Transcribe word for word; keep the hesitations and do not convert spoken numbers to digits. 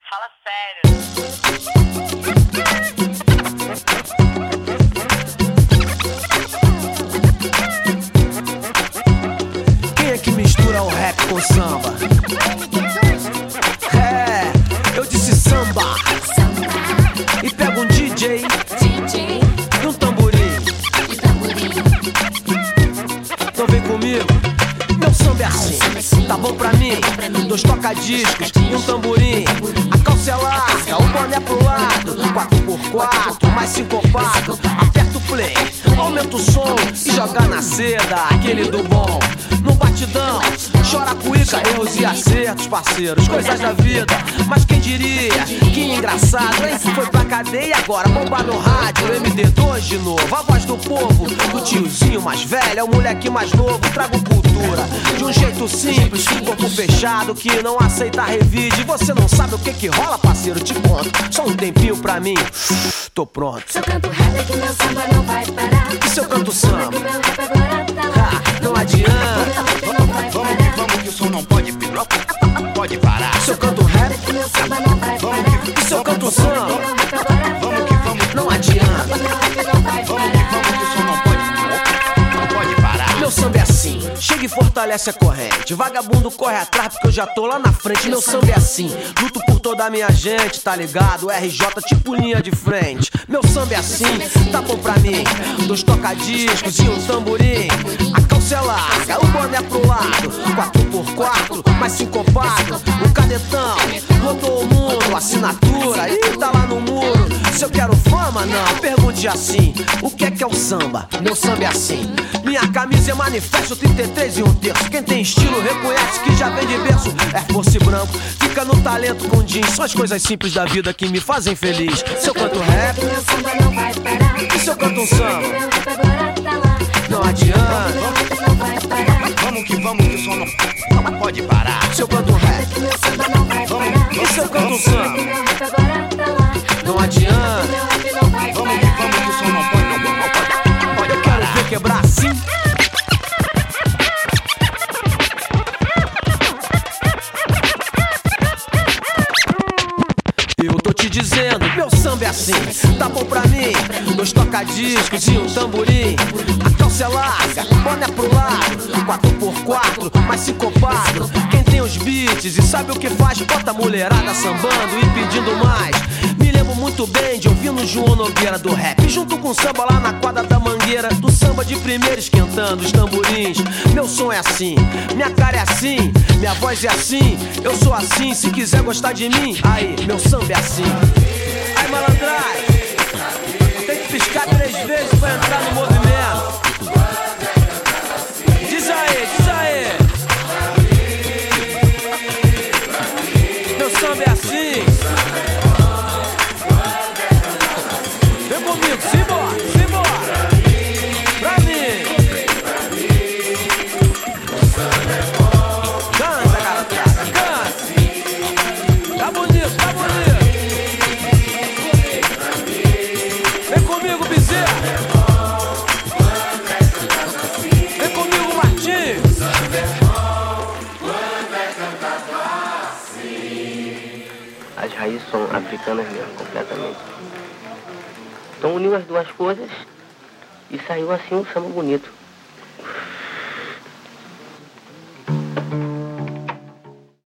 Fala sério. Quem é que mistura o rap com samba? É, eu disse samba. E pega um D J e um tamborim. Então vem comigo. Meu samba é assim, tá bom pra mim? Dois toca-discos e um tamborim. A calça é larga, o boné pro lado. Quatro por quatro, mais sincopado. Aperta o play, aumenta o som e joga na seda, aquele do bom. No batidão, chora cuíca, erros e acertos, parceiros, coisas da vida. Mas quem diria, que engraçado, hein? Foi pra cadeia agora, bomba no rádio, M D dois de novo. A voz do povo, do tiozinho mais velho, é o moleque mais novo. Trago cultura, de um jeito simples, com corpo fechado, que não aceita revide. Você não sabe o que que rola, parceiro, te conto. Só um tempinho pra mim, tô pronto. Se eu canto rap é que meu samba não vai parar. E se eu canto samba? Que meu rap agora tá lá. Ah, não adianta. Vamos que vamos que o som não pode pirar, pode parar. Se eu canto rap, Que meu samba não vai Vamos parar. que e se eu canto samba? Meu rap agora tá vamos lá. que vamos, Não adianta. Meu rap não vai vamos que parar. vamos que o som não pode, não pode parar. Meu samba é assim, chega e fortalece a corrente. Vagabundo corre atrás porque eu já tô lá na frente. Meu samba é assim, luto por toda a minha gente, tá ligado? R J tipo linha de frente. Meu samba é assim, tá bom pra mim. Dois toca-discos e um tamborim. A calça é larga, o boné pro lado. Quatro por quatro, mais sincopado. O cadetão rodou o mundo, assinatura e tá lá no muro. Se eu quero fama, não, pergunte assim: o que é que é o samba? Meu samba é assim. Minha camisa é manifesto trinta e três e um terço. Quem tem estilo reconhece que já vem de berço. É força e branco, fica no talento com jeans. São as coisas simples da vida que me fazem feliz. Se eu canto rap, Meu samba não vai parar. e se eu canto um samba? Meu rap agora tá lá. Não adianta. Meu rap não vai parar. Vamos que vamos que o som não, não pode parar. Se eu canto rap, Meu samba não vai parar. e se eu canto um samba? Meu rap agora tá lá. Não adianta. Meu rap não vai Vamos que vamos que o som não pode, não pode, pode Eu quero parar. ver quebrar assim. Eu tô te dizendo, meu samba é assim, tá bom pra mim. Dois toca-discos e um tamborim. A calça é larga, boné pro lado. Quatro por quatro, mais sincopado. Quem tem os beats e sabe o que faz, bota a mulherada sambando e pedindo mais. Me lembro muito bem de ouvir no João Nogueira do rap, junto com samba lá na quadra da Mangueira. Do samba de primeira esquentando os tamborins. Meu som é assim, minha cara é assim, minha voz é assim, eu sou assim. Se quiser gostar de mim, aí, meu samba é assim. Aí, malandragem, tem que piscar três vezes pra entrar no movimento. Diz aí, diz aí. Meu samba é assim. Vem comigo, simbora, simbora. Pra mim. Canta, garotada, canta. Tá bonito, tá bonito. Vem comigo, Bezerra. Vem comigo, Martins. As raízes são africanas mesmo, completamente. Então uniu as duas coisas e saiu assim um samba bonito.